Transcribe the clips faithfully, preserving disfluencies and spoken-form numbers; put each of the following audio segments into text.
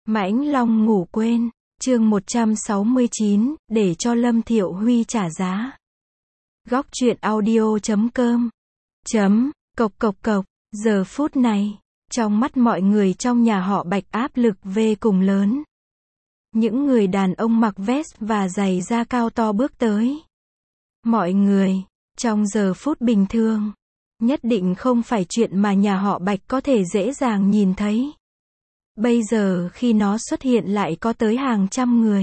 Mãnh Long ngủ quên, chương một trăm sáu mươi chín, để cho Lâm Thiệu Huy trả giá. Góc truyện audio chấm com chấm, cộc cộc cộc, giờ phút này, trong mắt mọi người trong nhà họ Bạch áp lực vô cùng lớn. Những người đàn ông mặc vest và giày da cao to bước tới. Mọi người, trong giờ phút bình thường, nhất định không phải chuyện mà nhà họ Bạch có thể dễ dàng nhìn thấy. Bây giờ khi nó xuất hiện lại có tới hàng trăm người.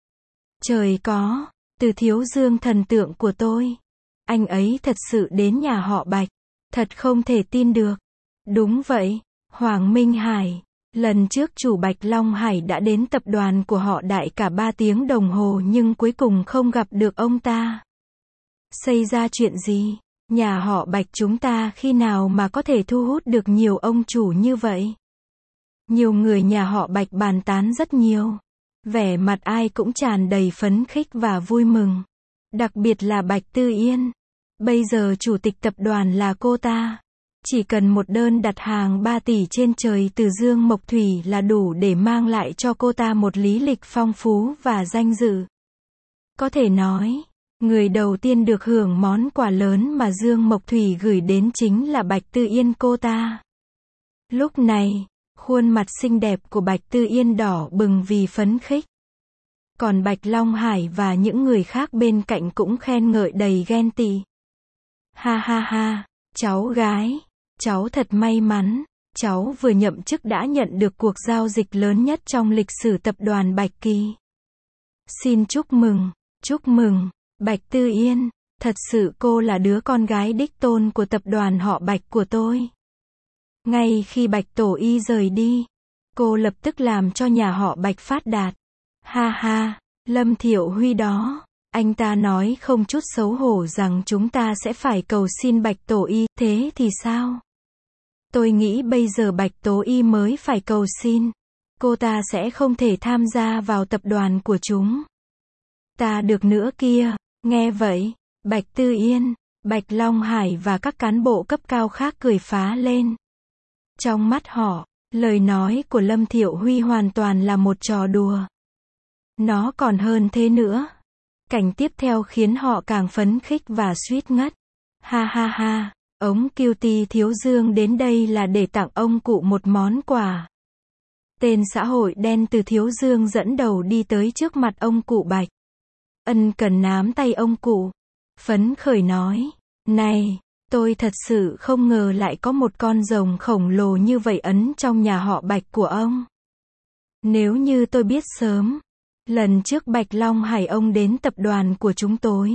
Trời có, Từ Thiếu Dương thần tượng của tôi. Anh ấy thật sự đến nhà họ Bạch. Thật không thể tin được. Đúng vậy, Hoàng Minh Hải. Lần trước chủ Bạch Long Hải đã đến tập đoàn của họ đại cả ba tiếng đồng hồ nhưng cuối cùng không gặp được ông ta. Xảy ra chuyện gì? Nhà họ Bạch chúng ta khi nào mà có thể thu hút được nhiều ông chủ như vậy? Nhiều người nhà họ Bạch bàn tán rất nhiều. Vẻ mặt ai cũng tràn đầy phấn khích và vui mừng. Đặc biệt là Bạch Tư Yên. Bây giờ chủ tịch tập đoàn là cô ta. Chỉ cần một đơn đặt hàng ba tỷ trên trời từ Dương Mộc Thủy là đủ để mang lại cho cô ta một lý lịch phong phú và danh dự. Có thể nói, người đầu tiên được hưởng món quà lớn mà Dương Mộc Thủy gửi đến chính là Bạch Tư Yên cô ta. Lúc này, khuôn mặt xinh đẹp của Bạch Tư Yên đỏ bừng vì phấn khích. Còn Bạch Long Hải và những người khác bên cạnh cũng khen ngợi đầy ghen tị. Ha ha ha, cháu gái, cháu thật may mắn, cháu vừa nhậm chức đã nhận được cuộc giao dịch lớn nhất trong lịch sử tập đoàn Bạch Kỳ. Xin chúc mừng, chúc mừng, Bạch Tư Yên, thật sự cô là đứa con gái đích tôn của tập đoàn họ Bạch của tôi. Ngay khi Bạch Tổ Y rời đi, cô lập tức làm cho nhà họ Bạch phát đạt. Ha ha, Lâm Thiệu Huy đó, anh ta nói không chút xấu hổ rằng chúng ta sẽ phải cầu xin Bạch Tổ Y, thế thì sao? Tôi nghĩ bây giờ Bạch Tổ Y mới phải cầu xin. Cô ta sẽ không thể tham gia vào tập đoàn của chúng ta được nữa kia. Nghe vậy, Bạch Tư Yên, Bạch Long Hải và các cán bộ cấp cao khác cười phá lên. Trong mắt họ, lời nói của Lâm Thiệu Huy hoàn toàn là một trò đùa. Nó còn hơn thế nữa. Cảnh tiếp theo khiến họ càng phấn khích và suýt ngất. Ha ha ha, ông Cutie Thiếu Dương đến đây là để tặng ông cụ một món quà. Tên xã hội đen Từ Thiếu Dương dẫn đầu đi tới trước mặt ông cụ Bạch. Ân cần nắm tay ông cụ. Phấn khởi nói, này, tôi thật sự không ngờ lại có một con rồng khổng lồ như vậy ấn trong nhà họ Bạch của ông. Nếu như tôi biết sớm, lần trước Bạch Long Hải ông đến tập đoàn của chúng tôi,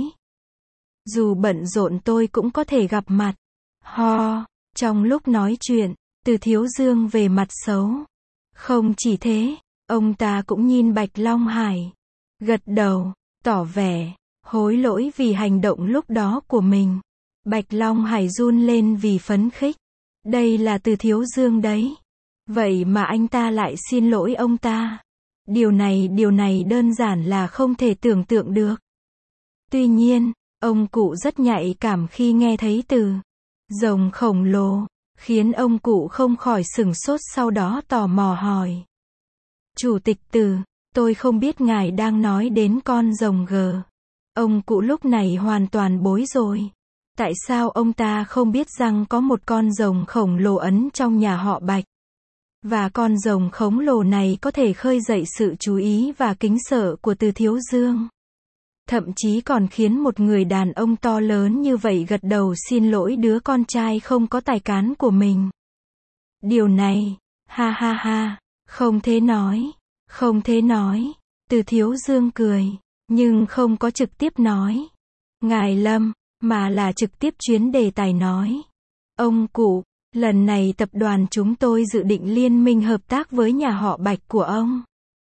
dù bận rộn tôi cũng có thể gặp mặt. Ho, trong lúc nói chuyện, Từ Thiếu Dương về mặt xấu. Không chỉ thế, ông ta cũng nhìn Bạch Long Hải, gật đầu, tỏ vẻ hối lỗi vì hành động lúc đó của mình. Bạch Long Hải run lên vì phấn khích. Đây là Từ Thiếu Dương đấy. Vậy mà anh ta lại xin lỗi ông ta. Điều này, điều này đơn giản là không thể tưởng tượng được. Tuy nhiên, ông cụ rất nhạy cảm khi nghe thấy từ rồng khổng lồ, khiến ông cụ không khỏi sửng sốt sau đó tò mò hỏi. Chủ tịch Từ, tôi không biết ngài đang nói đến con rồng gờ. Ông cụ lúc này hoàn toàn bối rối. Tại sao ông ta không biết rằng có một con rồng khổng lồ ấn trong nhà họ Bạch? Và con rồng khổng lồ này có thể khơi dậy sự chú ý và kính sợ của Từ Thiếu Dương. Thậm chí còn khiến một người đàn ông to lớn như vậy gật đầu xin lỗi đứa con trai không có tài cán của mình. Điều này, ha ha ha, không thể nói, không thể nói. Từ Thiếu Dương cười, nhưng không có trực tiếp nói. Ngài Lâm, mà là trực tiếp chuyến đề tài nói. Ông cụ, lần này tập đoàn chúng tôi dự định liên minh hợp tác với nhà họ Bạch của ông.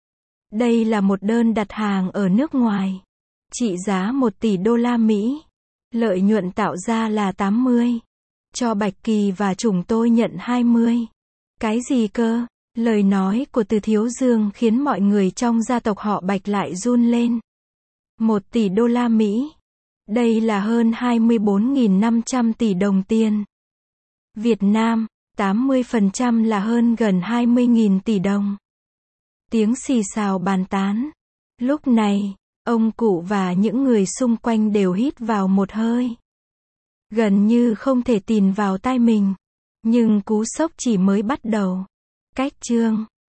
Đây là một đơn đặt hàng ở nước ngoài. Trị giá một tỷ đô la Mỹ. Lợi nhuận tạo ra là tám mươi. Cho Bạch Kỳ và chúng tôi nhận hai mươi. Cái gì cơ? Lời nói của Từ Thiếu Dương khiến mọi người trong gia tộc họ Bạch lại run lên. Một tỷ đô la Mỹ. Đây là hơn hai mươi bốn nghìn năm trăm tỷ đồng tiền Việt Nam, tám mươi phần trăm là hơn gần hai mươi nghìn tỷ đồng. Tiếng xì xào bàn tán. Lúc này, ông cụ và những người xung quanh đều hít vào một hơi. Gần như không thể tin vào tai mình. Nhưng cú sốc chỉ mới bắt đầu. Cách chương